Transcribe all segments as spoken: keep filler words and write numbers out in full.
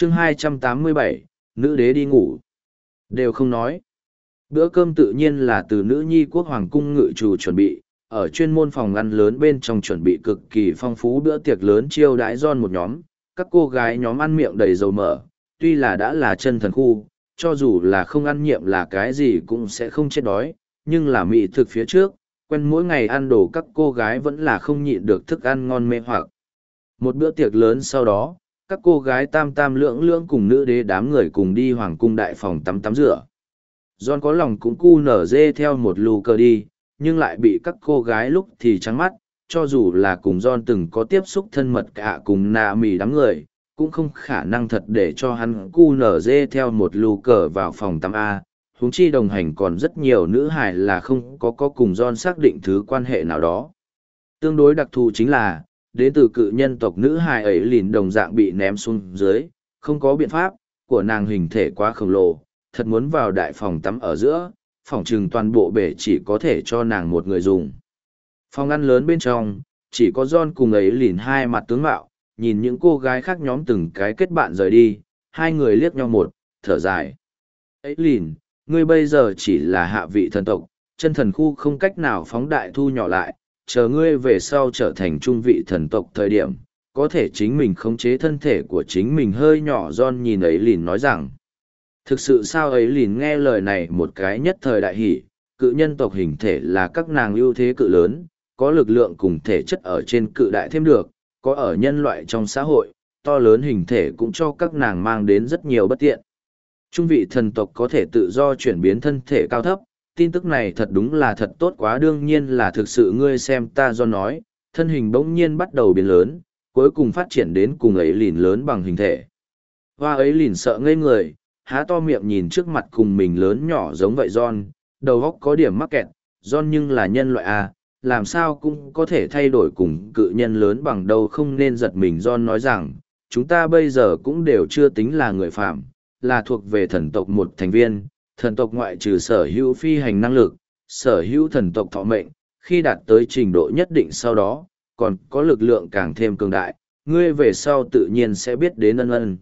chương hai trăm tám mươi bảy, nữ đế đi ngủ. Đều không nói. Bữa cơm tự nhiên là từ nữ nhi quốc hoàng cung ngự chủ chuẩn bị, ở chuyên môn phòng ăn lớn bên trong chuẩn bị cực kỳ phong phú bữa tiệc lớn chiêu đãi John một nhóm, các cô gái nhóm ăn miệng đầy dầu mỡ, tuy là đã là chân thần khu, cho dù là không ăn nhiệm là cái gì cũng sẽ không chết đói, nhưng là mỹ thực phía trước, quen mỗi ngày ăn đồ các cô gái vẫn là không nhịn được thức ăn ngon mê hoặc. Một bữa tiệc lớn sau đó, các cô gái tam tam lưỡng lưỡng cùng nữ đế đám người cùng đi hoàng cung đại phòng tắm tắm rửa. John có lòng cũng cu nở dê theo một lù cờ đi, nhưng lại bị các cô gái lúc thì trắng mắt, cho dù là cùng John từng có tiếp xúc thân mật cả cùng nạ mì đám người, cũng không khả năng thật để cho hắn cu nở dê theo một lù cờ vào phòng tắm A, huống chi đồng hành còn rất nhiều nữ hài là không có có cùng John xác định thứ quan hệ nào đó. Tương đối đặc thù chính là, đến từ cự nhân tộc nữ hài ấy lìn đồng dạng bị ném xuống dưới, không có biện pháp, của nàng hình thể quá khổng lồ, thật muốn vào đại phòng tắm ở giữa, phòng trừng toàn bộ bể chỉ có thể cho nàng một người dùng. Phòng ăn lớn bên trong, chỉ có John cùng ấy lìn hai mặt tướng mạo, nhìn những cô gái khác nhóm từng cái kết bạn rời đi, hai người liếc nhau một, thở dài. Ấy lìn, ngươi bây giờ chỉ là hạ vị thần tộc, chân thần khu không cách nào phóng đại thu nhỏ lại, chờ ngươi về sau trở thành trung vị thần tộc thời điểm, có thể chính mình khống chế thân thể của chính mình hơi nhỏ. John nhìn ấy lìn nói rằng, thực sự sao ấy lìn nghe lời này một cái nhất thời đại hỷ, cự nhân tộc hình thể là các nàng ưu thế cự lớn, có lực lượng cùng thể chất ở trên cự đại thêm được, có ở nhân loại trong xã hội, to lớn hình thể cũng cho các nàng mang đến rất nhiều bất tiện. Trung vị thần tộc có thể tự do chuyển biến thân thể cao thấp, tin tức này thật đúng là thật tốt quá, đương nhiên là thực sự. Ngươi xem ta do nói, thân hình bỗng nhiên bắt đầu biến lớn, cuối cùng phát triển đến cùng ấy lìn lớn bằng hình thể. Hoa ấy lìn sợ ngây người, há to miệng nhìn trước mặt cùng mình lớn nhỏ giống vậy John, đầu óc có điểm mắc kẹt, John nhưng là nhân loại à, làm sao cũng có thể thay đổi cùng cự nhân lớn bằng đâu, không nên giật mình. John nói rằng, chúng ta bây giờ cũng đều chưa tính là người phạm, là thuộc về thần tộc một thành viên, thần tộc ngoại trừ sở hữu phi hành năng lực, sở hữu thần tộc thọ mệnh, khi đạt tới trình độ nhất định sau đó, còn có lực lượng càng thêm cường đại, ngươi về sau tự nhiên sẽ biết đến ân ân.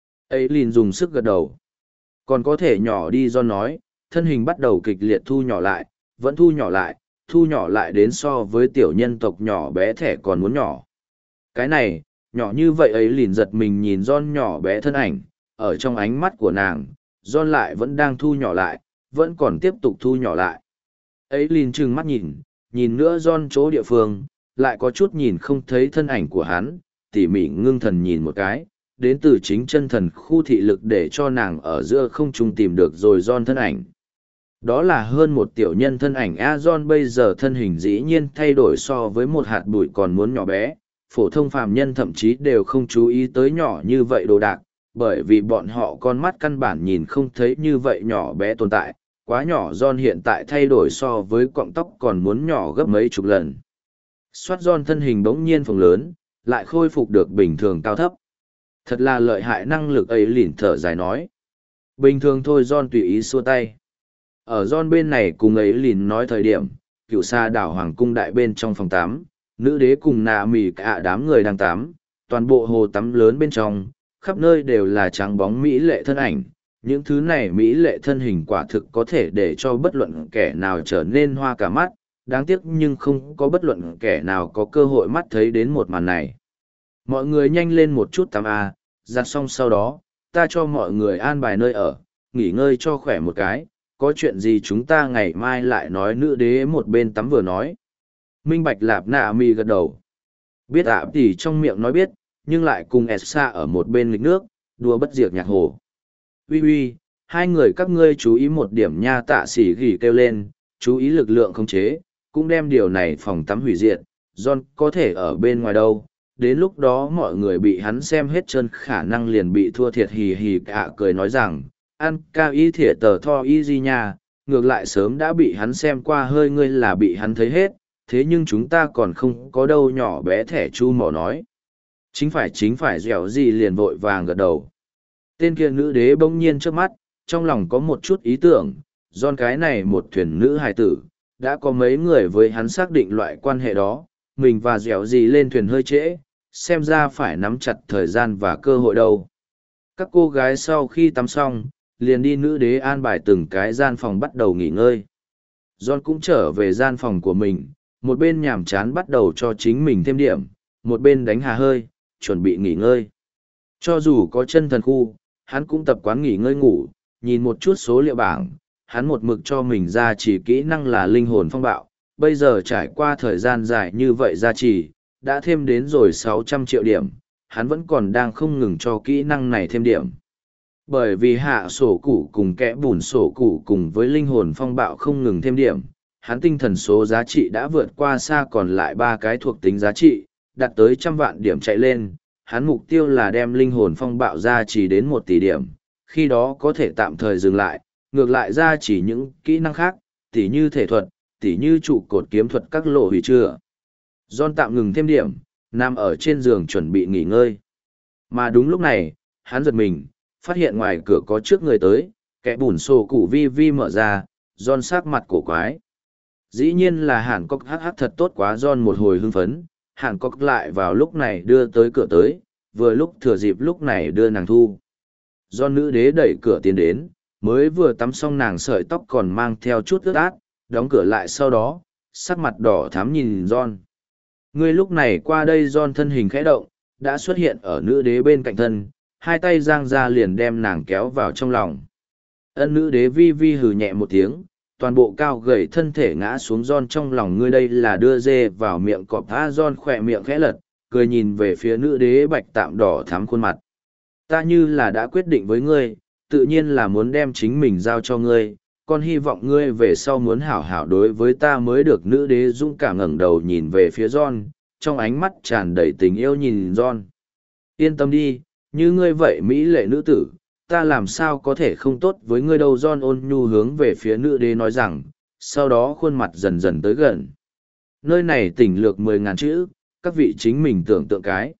Ấy liền dùng sức gật đầu. Còn có thể nhỏ đi. Do nói, thân hình bắt đầu kịch liệt thu nhỏ lại, vẫn thu nhỏ lại, thu nhỏ lại đến so với tiểu nhân tộc nhỏ bé thẻ còn muốn nhỏ. Cái này, nhỏ như vậy ấy liền giật mình nhìn John nhỏ bé thân ảnh, ở trong ánh mắt của nàng, John lại vẫn đang thu nhỏ lại, vẫn còn tiếp tục thu nhỏ lại. Ấy liền trừng mắt nhìn, nhìn nữa John chỗ địa phương, lại có chút nhìn không thấy thân ảnh của hắn, tỉ mỉ ngưng thần nhìn một cái, đến từ chính chân thần khu thị lực để cho nàng ở giữa không trung tìm được rồi John thân ảnh. Đó là hơn một tiểu nhân thân ảnh. A John bây giờ thân hình dĩ nhiên thay đổi so với một hạt bụi còn muốn nhỏ bé, phổ thông phàm nhân thậm chí đều không chú ý tới nhỏ như vậy đồ đạc, bởi vì bọn họ con mắt căn bản nhìn không thấy như vậy nhỏ bé tồn tại, quá nhỏ. John hiện tại thay đổi so với cọng tóc còn muốn nhỏ gấp mấy chục lần. Xoát John thân hình bỗng nhiên phồng lớn, lại khôi phục được bình thường cao thấp. Thật là lợi hại năng lực. Ấy lìn thở dài nói. Bình thường thôi. John tùy ý xua tay. Ở John bên này cùng ấy lìn nói thời điểm, cựu xa đảo hoàng cung đại bên trong phòng tắm, nữ đế cùng nạ mì cả đám người đang tắm, toàn bộ hồ tắm lớn bên trong, khắp nơi đều là trắng bóng mỹ lệ thân ảnh. Những thứ này mỹ lệ thân hình quả thực có thể để cho bất luận kẻ nào trở nên hoa cả mắt, đáng tiếc nhưng không có bất luận kẻ nào có cơ hội mắt thấy đến một màn này. Mọi người nhanh lên một chút tắm a, giặt xong sau đó, ta cho mọi người an bài nơi ở, nghỉ ngơi cho khỏe một cái, có chuyện gì chúng ta ngày mai lại nói. Nữ đế một bên tắm vừa nói. Minh bạch. Lạp nạ mi gật đầu. Biết ạ thì trong miệng nói biết, nhưng lại cùng Esa ở một bên nghịch nước, đùa bất diệt nhạc hồ. Ui ui, hai người các ngươi chú ý một điểm nha. Tạ Sĩ gỉ kêu lên, chú ý lực lượng khống chế, cũng đem điều này phòng tắm hủy diệt. John có thể ở bên ngoài đâu, đến lúc đó mọi người bị hắn xem hết chân khả năng liền bị thua thiệt. Hì hì. Cả cười nói rằng, ăn cao y thỉa tờ tho y gì nha, ngược lại sớm đã bị hắn xem qua hơi, ngươi là bị hắn thấy hết, thế nhưng chúng ta còn không có đâu. Nhỏ bé thẻ chu mỏ nói. Chính phải chính phải. Dẻo gì liền vội vàng gật đầu. Tên kia nữ đế bỗng nhiên trước mắt, trong lòng có một chút ý tưởng, John cái này một thuyền nữ hài tử, đã có mấy người với hắn xác định loại quan hệ đó, mình và dẻo gì lên thuyền hơi trễ, xem ra phải nắm chặt thời gian và cơ hội đâu. Các cô gái sau khi tắm xong, liền đi nữ đế an bài từng cái gian phòng bắt đầu nghỉ ngơi. John cũng trở về gian phòng của mình, một bên nhàm chán bắt đầu cho chính mình thêm điểm, một bên đánh hà hơi, chuẩn bị nghỉ ngơi. Cho dù có chân thần khu, hắn cũng tập quán nghỉ ngơi ngủ, nhìn một chút số liệu bảng, hắn một mực cho mình ra chỉ kỹ năng là linh hồn phong bạo, bây giờ trải qua thời gian dài như vậy ra chỉ, đã thêm đến rồi sáu trăm triệu điểm, hắn vẫn còn đang không ngừng cho kỹ năng này thêm điểm. Bởi vì hạ sổ cụ cùng kẽ bùn sổ cụ cùng với linh hồn phong bạo không ngừng thêm điểm, hắn tinh thần số giá trị đã vượt qua xa còn lại ba cái thuộc tính giá trị, đạt tới trăm vạn điểm chạy lên. Hắn mục tiêu là đem linh hồn phong bạo ra chỉ đến một tỷ điểm, khi đó có thể tạm thời dừng lại, ngược lại ra chỉ những kỹ năng khác, tỉ như thể thuật, tỉ như trụ cột kiếm thuật các lộ hủy chưa. John tạm ngừng thêm điểm, nằm ở trên giường chuẩn bị nghỉ ngơi. Mà đúng lúc này, hắn giật mình, phát hiện ngoài cửa có trước người tới, kẻ bùn sổ cụ vi vi mở ra, John sắc mặt cổ quái. Dĩ nhiên là Hàn Cốc hắc hắc thật tốt quá. John một hồi hưng phấn, Hàn Cốc lại vào lúc này đưa tới cửa tới, vừa lúc thừa dịp lúc này đưa nàng thu. John nữ đế đẩy cửa tiến đến, mới vừa tắm xong nàng sợi tóc còn mang theo chút ướt át, đóng cửa lại sau đó, sắc mặt đỏ thắm nhìn John. Ngươi lúc này qua đây. John thân hình khẽ động, đã xuất hiện ở nữ đế bên cạnh thân, hai tay giang ra liền đem nàng kéo vào trong lòng. Ân nữ đế vi vi hừ nhẹ một tiếng, toàn bộ cao gầy thân thể ngã xuống John trong lòng. Ngươi đây là đưa dê vào miệng cọp tha. John khỏe miệng khẽ lật, cười nhìn về phía nữ đế bạch tạm đỏ thắm khuôn mặt. Ta như là đã quyết định với ngươi, tự nhiên là muốn đem chính mình giao cho ngươi, con hy vọng ngươi về sau muốn hảo hảo đối với ta mới được. Nữ đế dũng cảm ngẩng đầu nhìn về phía John, trong ánh mắt tràn đầy tình yêu nhìn John. Yên tâm đi, như ngươi vậy mỹ lệ nữ tử, ta làm sao có thể không tốt với ngươi đâu. John ôn nhu hướng về phía nữ đế nói rằng, sau đó khuôn mặt dần dần tới gần. Nơi này tỉnh lược mười ngàn chữ, các vị chính mình tưởng tượng cái.